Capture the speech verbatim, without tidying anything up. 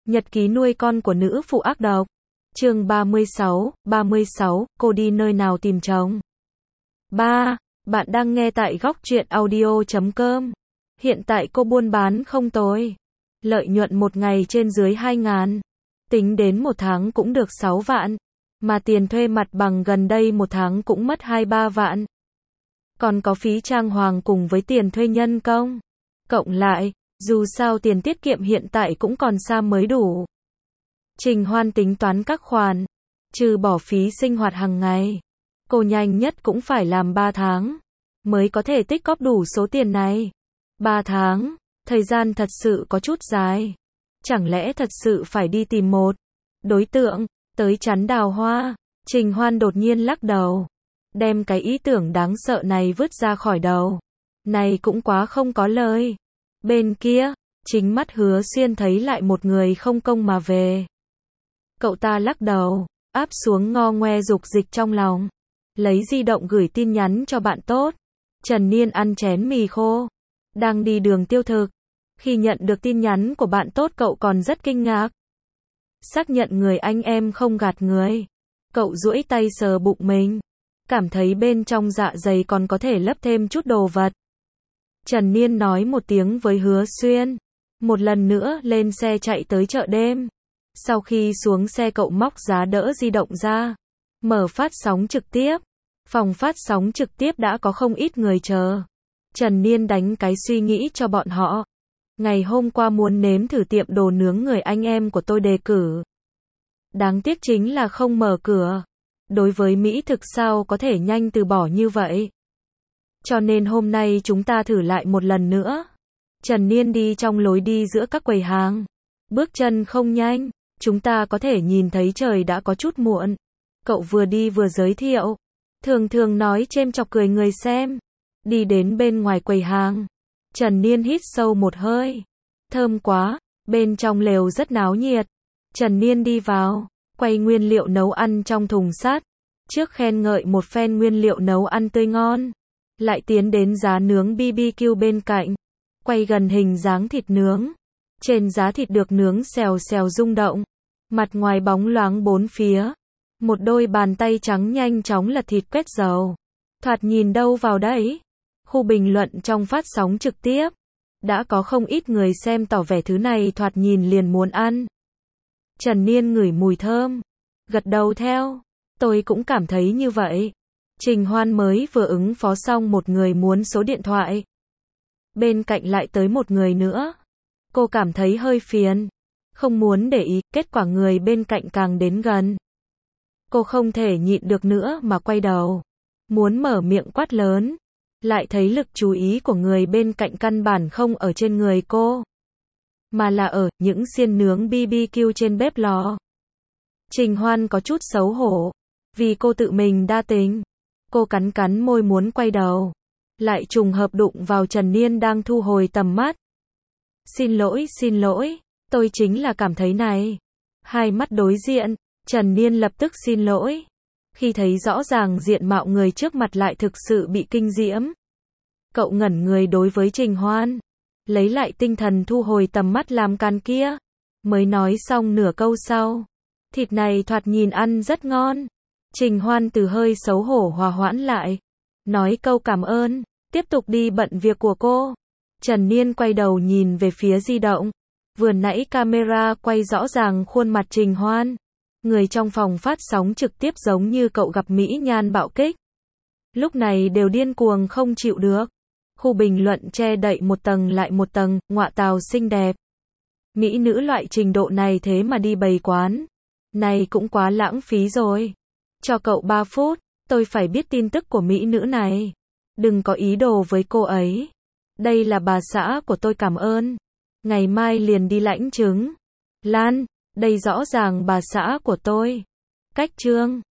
Nhật ký nuôi con của nữ phụ ác độc. Chương ba mươi sáu, ba mươi sáu, cô đi nơi nào tìm chồng? ba. Bạn đang nghe tại góc truyện audio chấm com. Hiện tại cô buôn bán không tồi. Lợi nhuận một ngày trên dưới hai ngàn. Tính đến một tháng cũng được sáu vạn. Mà tiền thuê mặt bằng gần đây một tháng cũng mất hai ba vạn. Còn có phí trang hoàng cùng với tiền thuê nhân công. Cộng lại, dù sao tiền tiết kiệm hiện tại cũng còn xa mới đủ. Trình Hoan tính toán các khoản, trừ bỏ phí sinh hoạt hàng ngày. Cô nhanh nhất cũng phải làm ba tháng, mới có thể tích cóp đủ số tiền này. ba tháng, thời gian thật sự có chút dài. Chẳng lẽ thật sự phải đi tìm một đối tượng, tới chắn đào hoa? Trình Hoan đột nhiên lắc đầu, đem cái ý tưởng đáng sợ này vứt ra khỏi đầu. Này cũng quá không có lời. Bên kia, chính mắt Hứa Xuyên thấy lại một người không công mà về. Cậu ta lắc đầu, áp xuống ngo ngoe dục dịch trong lòng. Lấy di động gửi tin nhắn cho bạn tốt. Trần Niên ăn chén mì khô, đang đi đường tiêu thực. Khi nhận được tin nhắn của bạn tốt cậu còn rất kinh ngạc. Xác nhận người anh em không gạt người. Cậu duỗi tay sờ bụng mình, cảm thấy bên trong dạ dày còn có thể lấp thêm chút đồ vật. Trần Niên nói một tiếng với Hứa Xuyên, một lần nữa lên xe chạy tới chợ đêm. Sau khi xuống xe cậu móc giá đỡ di động ra, mở phát sóng trực tiếp. Phòng phát sóng trực tiếp đã có không ít người chờ. Trần Niên đánh cái suy nghĩ cho bọn họ. Ngày hôm qua muốn nếm thử tiệm đồ nướng người anh em của tôi đề cử. Đáng tiếc chính là không mở cửa. Đối với mỹ thực sao có thể nhanh từ bỏ như vậy? Cho nên hôm nay chúng ta thử lại một lần nữa. Trần Niên đi trong lối đi giữa các quầy hàng. Bước chân không nhanh, chúng ta có thể nhìn thấy trời đã có chút muộn. Cậu vừa đi vừa giới thiệu. Thường thường nói chêm chọc cười người xem. Đi đến bên ngoài quầy hàng. Trần Niên hít sâu một hơi. Thơm quá, bên trong lều rất náo nhiệt. Trần Niên đi vào, quay nguyên liệu nấu ăn trong thùng sắt. Trước khen ngợi một phen nguyên liệu nấu ăn tươi ngon. Lại tiến đến giá nướng bê bê kiu bên cạnh. Quay gần hình dáng thịt nướng. Trên giá thịt được nướng xèo xèo rung động. Mặt ngoài bóng loáng bốn phía. Một đôi bàn tay trắng nhanh chóng lật thịt quét dầu. Thoạt nhìn đâu vào đấy. Khu bình luận trong phát sóng trực tiếp. Đã có không ít người xem tỏ vẻ thứ này thoạt nhìn liền muốn ăn. Trần Niên ngửi mùi thơm. Gật đầu theo. Tôi cũng cảm thấy như vậy. Trình Hoan mới vừa ứng phó xong một người muốn số điện thoại. Bên cạnh lại tới một người nữa. Cô cảm thấy hơi phiền. Không muốn để ý, kết quả người bên cạnh càng đến gần. Cô không thể nhịn được nữa mà quay đầu. Muốn mở miệng quát lớn. Lại thấy lực chú ý của người bên cạnh căn bản không ở trên người cô. Mà là ở những xiên nướng bê bê kiu trên bếp lò. Trình Hoan có chút xấu hổ. Vì cô tự mình đa tình. Cô cắn cắn môi muốn quay đầu. Lại trùng hợp đụng vào Trần Niên đang thu hồi tầm mắt. Xin lỗi, xin lỗi. Tôi chính là cảm thấy này. Hai mắt đối diện. Trần Niên lập tức xin lỗi. Khi thấy rõ ràng diện mạo người trước mặt lại thực sự bị kinh diễm. Cậu ngẩn người đối với Trình Hoan. Lấy lại tinh thần thu hồi tầm mắt làm can kia. Mới nói xong nửa câu sau. Thịt này thoạt nhìn ăn rất ngon. Trình Hoan từ hơi xấu hổ hòa hoãn lại. Nói câu cảm ơn. Tiếp tục đi bận việc của cô. Trần Niên quay đầu nhìn về phía di động. Vừa nãy camera quay rõ ràng khuôn mặt Trình Hoan. Người trong phòng phát sóng trực tiếp giống như cậu gặp mỹ nhan bạo kích. Lúc này đều điên cuồng không chịu được. Khu bình luận che đậy một tầng lại một tầng, ngọa tào xinh đẹp. Mỹ nữ loại trình độ này thế mà đi bày quán. Này cũng quá lãng phí rồi. Cho cậu ba phút, tôi phải biết tin tức của mỹ nữ này. Đừng có ý đồ với cô ấy. Đây là bà xã của tôi cảm ơn. Ngày mai liền đi lãnh chứng. Lan, đây rõ ràng bà xã của tôi. Cách trương.